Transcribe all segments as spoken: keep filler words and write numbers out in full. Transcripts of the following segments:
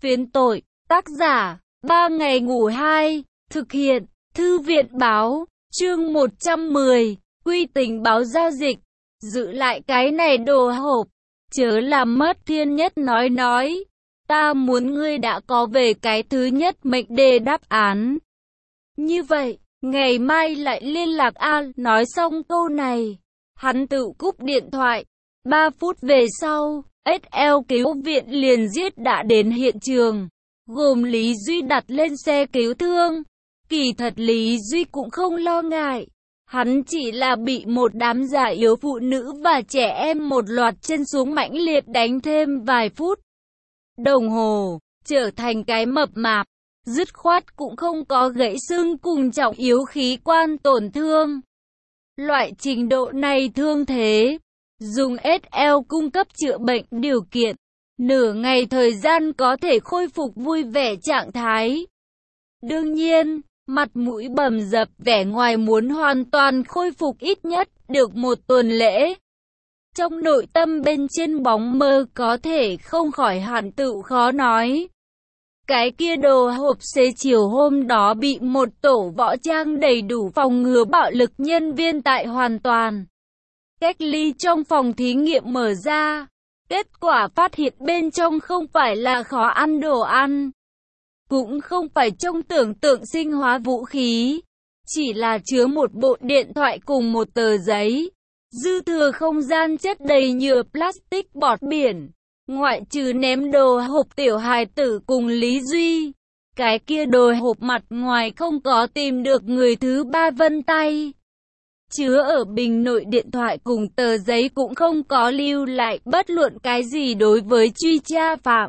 Phiến tội, tác giả, ba ngày ngủ hai, thực hiện, thư viện báo, chương một trăm mười, quy tình báo giao dịch, giữ lại cái này đồ hộp, chớ làm mất. Thiên Nhất nói nói, ta muốn ngươi đã có về cái thứ nhất mệnh đề đáp án. Như vậy, ngày mai lại liên lạc a. Nói xong câu này, hắn tự cúp điện thoại. Ba phút về sau, ét lờ cứu viện liền giết đã đến hiện trường, gồm Lý Duy đặt lên xe cứu thương. Kỳ thật Lý Duy cũng không lo ngại, hắn chỉ là bị một đám già yếu phụ nữ và trẻ em một loạt chân xuống mãnh liệt đánh thêm vài phút đồng hồ, trở thành cái mập mạp, dứt khoát cũng không có gãy xương cùng trọng yếu khí quan tổn thương. Loại trình độ này thương thế, dùng ét lờ cung cấp chữa bệnh điều kiện, nửa ngày thời gian có thể khôi phục vui vẻ trạng thái. Đương nhiên, mặt mũi bầm dập vẻ ngoài muốn hoàn toàn khôi phục ít nhất được một tuần lễ. Trong nội tâm bên trên bóng mơ có thể không khỏi hẳn tự khó nói. Cái kia đồ hộp xế chiều hôm đó bị một tổ võ trang đầy đủ phòng ngừa bạo lực nhân viên tại hoàn toàn cách ly trong phòng thí nghiệm mở ra. Kết quả phát hiện bên trong không phải là khó ăn đồ ăn, cũng không phải trong tưởng tượng sinh hóa vũ khí, chỉ là chứa một bộ điện thoại cùng một tờ giấy. Dư thừa không gian chất đầy nhựa plastic bọt biển, ngoại trừ ném đồ hộp tiểu hài tử cùng Lý Duy. Cái kia đồ hộp mặt ngoài không có tìm được người thứ ba vân tay. Chứa ở bình nội điện thoại cùng tờ giấy cũng không có lưu lại bất luận cái gì đối với truy tra phạm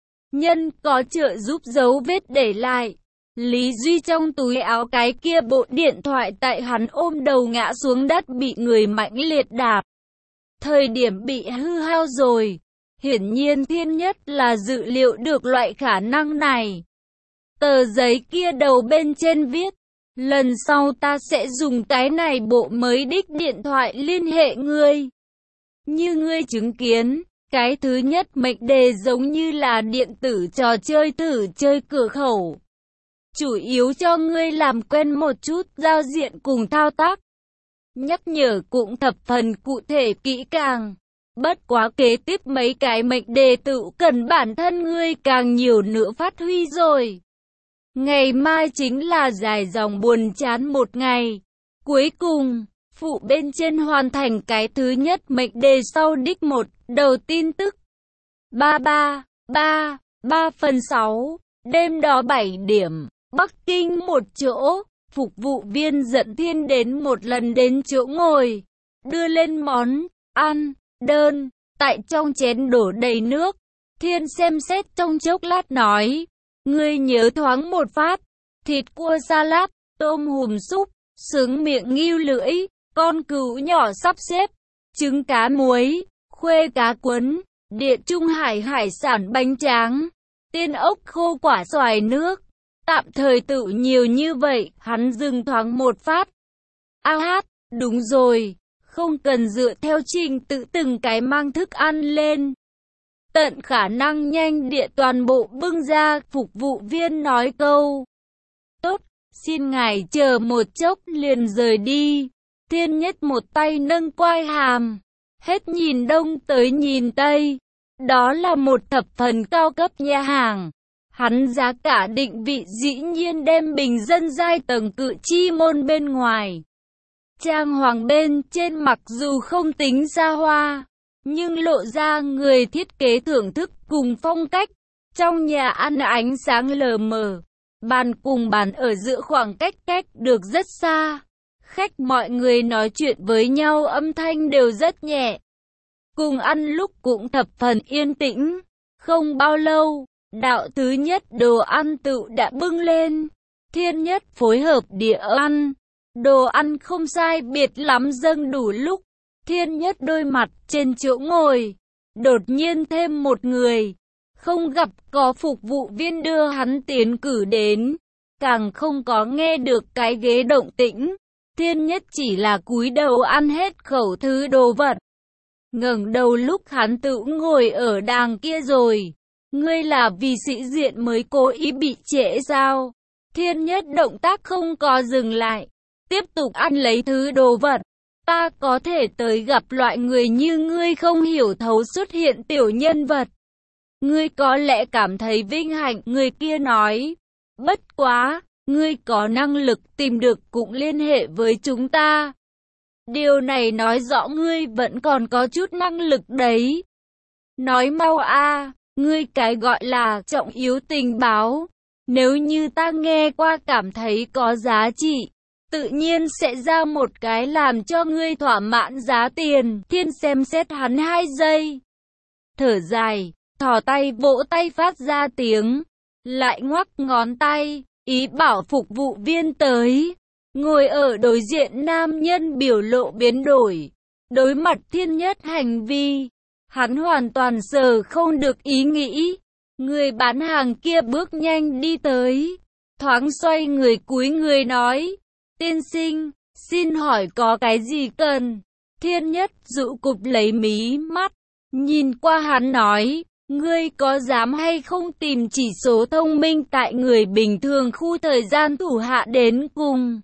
nhân có trợ giúp dấu vết để lại. Lý Duy trong túi áo cái kia bộ điện thoại tại hắn ôm đầu ngã xuống đất bị người mãnh liệt đạp. Thời điểm bị hư hao rồi. Hiển nhiên Thiên Nhất là dự liệu được loại khả năng này. Tờ giấy kia đầu bên trên viết, lần sau ta sẽ dùng cái này bộ mới đích điện thoại liên hệ ngươi. Như ngươi chứng kiến, cái thứ nhất mệnh đề giống như là điện tử trò chơi thử chơi cửa khẩu. Chủ yếu cho ngươi làm quen một chút giao diện cùng thao tác. Nhắc nhở cũng thập phần cụ thể kỹ càng. Bất quá kế tiếp mấy cái mệnh đề tự cần bản thân ngươi càng nhiều nữa phát huy rồi. Ngày mai chính là dài dòng buồn chán một ngày. Cuối cùng, phụ bên trên hoàn thành cái thứ nhất mệnh đề sau đích một đầu tin tức. ba ba ba ba phần sáu, đêm đó bảy điểm, Bắc Kinh một chỗ, phục vụ viên dẫn Thiên đến một lần đến chỗ ngồi, đưa lên món ăn, đơn, tại trong chén đổ đầy nước. Thiên xem xét trong chốc lát nói, ngươi nhớ thoáng một phát, thịt cua salad, tôm hùm súp, sướng miệng nghiêu lưỡi, con cừu nhỏ sắp xếp, trứng cá muối, khuê cá cuốn, Địa Trung Hải hải sản bánh tráng, tiên ốc khô quả xoài nước. Tạm thời tự nhiều như vậy, hắn dừng thoáng một phát. A hát, đúng rồi, không cần dựa theo trình tự từng cái mang thức ăn lên. Tận khả năng nhanh địa toàn bộ bưng ra, phục vụ viên nói câu. Tốt, xin ngài chờ một chốc liền rời đi. Thiên Nhất một tay nâng quai hàm, hết nhìn đông tới nhìn tây. Đó là một thập phần cao cấp nhà hàng. Hắn giá cả định vị dĩ nhiên đem bình dân giai tầng cự chi môn bên ngoài. Trang hoàng bên trên mặc dù không tính xa hoa, nhưng lộ ra người thiết kế thưởng thức cùng phong cách. Trong nhà ăn ánh sáng lờ mờ, bàn cùng bàn ở giữa khoảng cách cách được rất xa. Khách mọi người nói chuyện với nhau âm thanh đều rất nhẹ. Cùng ăn lúc cũng thập phần yên tĩnh. Không bao lâu, đạo thứ nhất đồ ăn tự đã bưng lên. Thiên Nhất phối hợp đĩa ăn. Đồ ăn không sai biệt lắm dâng đủ lúc. Thiên Nhất đôi mặt trên chỗ ngồi. Đột nhiên thêm một người. Không gặp có phục vụ viên đưa hắn tiến cử đến. Càng không có nghe được cái ghế động tĩnh. Thiên Nhất chỉ là cúi đầu ăn hết khẩu thứ đồ vật. Ngẩng đầu lúc hắn tự ngồi ở đàng kia rồi. Ngươi là vì sĩ diện mới cố ý bị trễ sao? Thiên Nhất động tác không có dừng lại, tiếp tục ăn lấy thứ đồ vật. Ta có thể tới gặp loại người như ngươi không hiểu thấu xuất hiện tiểu nhân vật. Ngươi có lẽ cảm thấy vinh hạnh, người kia nói. Bất quá, ngươi có năng lực tìm được cũng liên hệ với chúng ta. Điều này nói rõ ngươi vẫn còn có chút năng lực đấy. Nói mau a, ngươi cái gọi là trọng yếu tình báo. Nếu như ta nghe qua cảm thấy có giá trị, tự nhiên sẽ ra một cái làm cho ngươi thỏa mãn giá tiền. Thiên xem xét hắn hai giây. Thở dài, thò tay vỗ tay phát ra tiếng. Lại ngoắc ngón tay, ý bảo phục vụ viên tới. Ngồi ở đối diện nam nhân biểu lộ biến đổi. Đối mặt Thiên Nhất hành vi, hắn hoàn toàn sờ không được ý nghĩ. Người bán hàng kia bước nhanh đi tới, thoáng xoay người cúi người nói, tiên sinh, xin hỏi có cái gì cần? Thiên Nhất dụ cụp lấy mí mắt, nhìn qua hắn nói, ngươi có dám hay không tìm chỉ số thông minh tại người bình thường khu thời gian thủ hạ đến cùng?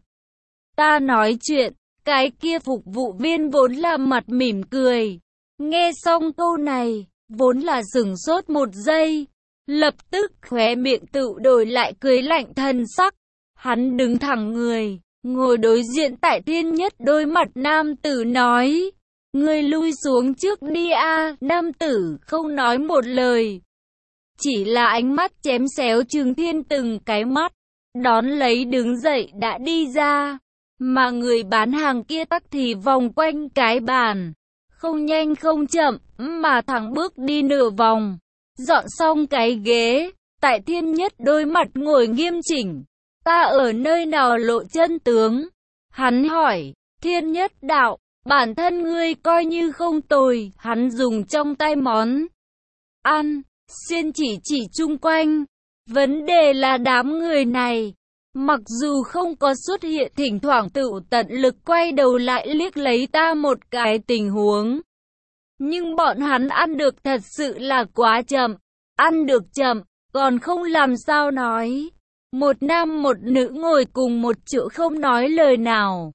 Ta nói chuyện, cái kia phục vụ viên vốn là mặt mỉm cười. Nghe xong câu này, vốn là sửng sốt một giây. Lập tức khóe miệng tự đổi lại cười lạnh thần sắc. Hắn đứng thẳng người, ngồi đối diện tại Thiên Nhất đôi mặt nam tử nói. Ngươi lui xuống trước đi a. Nam tử không nói một lời. Chỉ là ánh mắt chém xéo Trường Thiên từng cái mắt. Đón lấy đứng dậy đã đi ra. Mà người bán hàng kia tắc thì vòng quanh cái bàn. Không nhanh không chậm, mà thẳng bước đi nửa vòng. Dọn xong cái ghế, tại Thiên Nhất đôi mặt ngồi nghiêm chỉnh. Ta ở nơi nào lộ chân tướng? Hắn hỏi, Thiên Nhất đạo, bản thân ngươi coi như không tồi. Hắn dùng trong tay món ăn, xiên chỉ chỉ chung quanh. Vấn đề là đám người này, mặc dù không có xuất hiện, thỉnh thoảng tự tận lực quay đầu lại liếc lấy ta một cái tình huống. Nhưng bọn hắn ăn được thật sự là quá chậm. Ăn được chậm, còn không làm sao nói. Một nam một nữ ngồi cùng một chỗ không nói lời nào.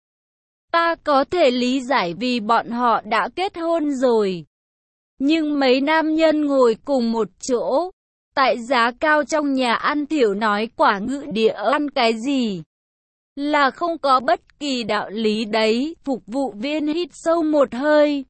Ta có thể lý giải vì bọn họ đã kết hôn rồi. Nhưng mấy nam nhân ngồi cùng một chỗ, tại giá cao trong nhà ăn thiểu nói quả ngữ địa ăn cái gì, là không có bất kỳ đạo lý đấy. Phục vụ viên hít sâu một hơi,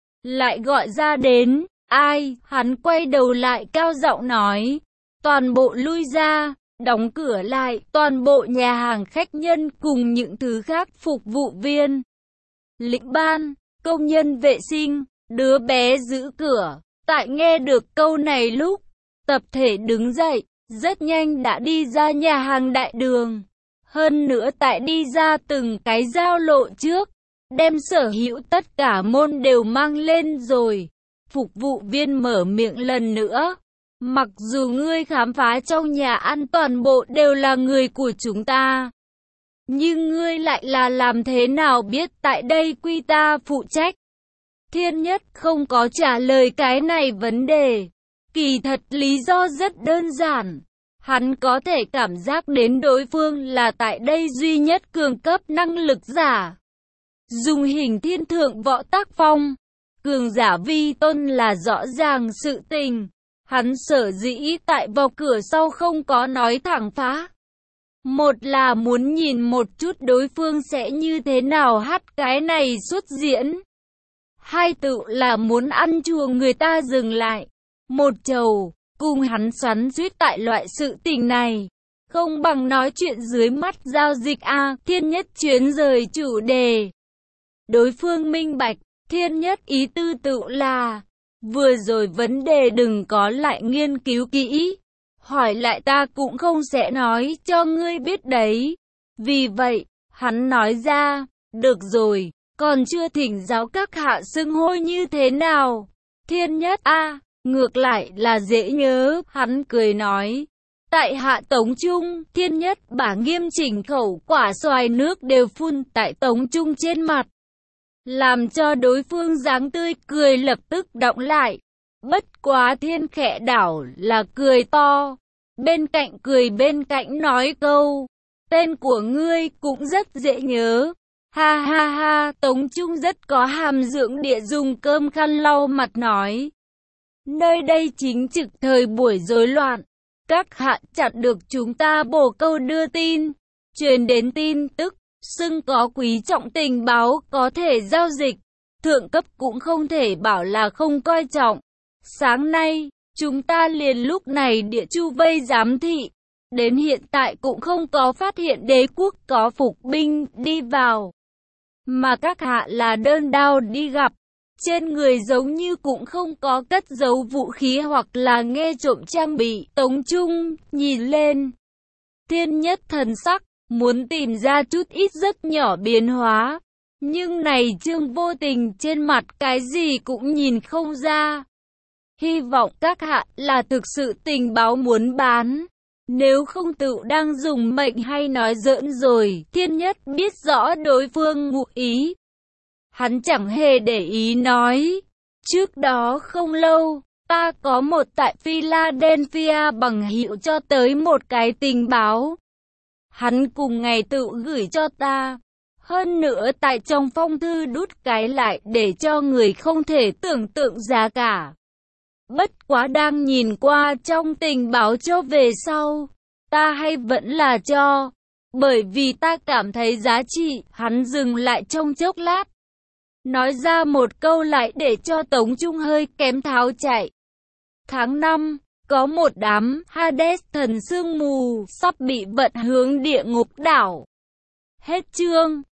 lại gọi ra đến, ai? Hắn quay đầu lại cao giọng nói, toàn bộ lui ra, đóng cửa lại, toàn bộ nhà hàng khách nhân cùng những thứ khác. Phục vụ viên, lĩnh ban, công nhân vệ sinh, đứa bé giữ cửa, tại nghe được câu này lúc, tập thể đứng dậy, rất nhanh đã đi ra nhà hàng đại đường. Hơn nữa tại đi ra từng cái giao lộ trước, đem sở hữu tất cả môn đều mang lên rồi. Phục vụ viên mở miệng lần nữa. Mặc dù ngươi khám phá trong nhà ăn toàn bộ đều là người của chúng ta, nhưng ngươi lại là làm thế nào biết tại đây quy ta phụ trách? Thiên Nhất không có trả lời cái này vấn đề. Kỳ thật lý do rất đơn giản. Hắn có thể cảm giác đến đối phương là tại đây duy nhất cường cấp năng lực giả. Dùng hình thiên thượng võ tác phong, cường giả vi tôn là rõ ràng sự tình. Hắn sở dĩ tại vào cửa sau không có nói thẳng phá. Một là muốn nhìn một chút đối phương sẽ như thế nào hát cái này xuất diễn. Hai tự là muốn ăn chùa người ta dừng lại. Một chầu, cùng hắn xoắn suýt tại loại sự tình này. Không bằng nói chuyện dưới mắt giao dịch a. À, Thiên Nhất chuyến rời chủ đề. Đối phương minh bạch, Thiên Nhất ý tư tự là, vừa rồi vấn đề đừng có lại nghiên cứu kỹ. Hỏi lại ta cũng không sẽ nói cho ngươi biết đấy. Vì vậy, hắn nói ra, được rồi, còn chưa thỉnh giáo các hạ xưng hô như thế nào. Thiên Nhất a, à, ngược lại là dễ nhớ, hắn cười nói. Tại hạ Tống Trung. Thiên Nhất bả nghiêm chỉnh khẩu quả xoài nước đều phun tại Tống Trung trên mặt, làm cho đối phương dáng tươi cười lập tức đọng lại. Bất quá thiên khẽ đảo là cười to. Bên cạnh cười bên cạnh nói câu. Tên của ngươi cũng rất dễ nhớ. Ha ha ha, Tống Trung rất có hàm dưỡng địa dùng cơm khăn lau mặt nói. Nơi đây chính trực thời buổi rối loạn. Các hạ chặn được chúng ta bổ câu đưa tin. Truyền đến tin tức, xưng có quý trọng tình báo có thể giao dịch. Thượng cấp cũng không thể bảo là không coi trọng. Sáng nay, chúng ta liền lúc này địa chu vây giám thị. Đến hiện tại cũng không có phát hiện đế quốc có phục binh đi vào. Mà các hạ là đơn đao đi gặp. Trên người giống như cũng không có cất giấu vũ khí hoặc là nghe trộm trang bị. Tống Trung nhìn lên. Thiên nhất thần sắc, muốn tìm ra chút ít rất nhỏ biến hóa. Nhưng này Trương vô tình trên mặt cái gì cũng nhìn không ra. Hy vọng các hạ là thực sự tình báo muốn bán. Nếu không tự đang dùng mệnh hay nói giỡn rồi, thiên nhất biết rõ đối phương ngụ ý. Hắn chẳng hề để ý nói. Trước đó không lâu, ta có một tại Philadelphia bằng hiệu cho tới một cái tình báo. Hắn cùng ngày tự gửi cho ta. Hơn nữa tại trong phong thư đút cái lại để cho người không thể tưởng tượng giá cả. Bất quá đang nhìn qua trong tình báo cho về sau, ta hay vẫn là cho. Bởi vì ta cảm thấy giá trị, hắn dừng lại trong chốc lát. Nói ra một câu lại để cho Tống Trung hơi kém tháo chạy. Tháng năm, có một đám Hades thần sương mù sắp bị vận hướng địa ngục đảo. Hết chương.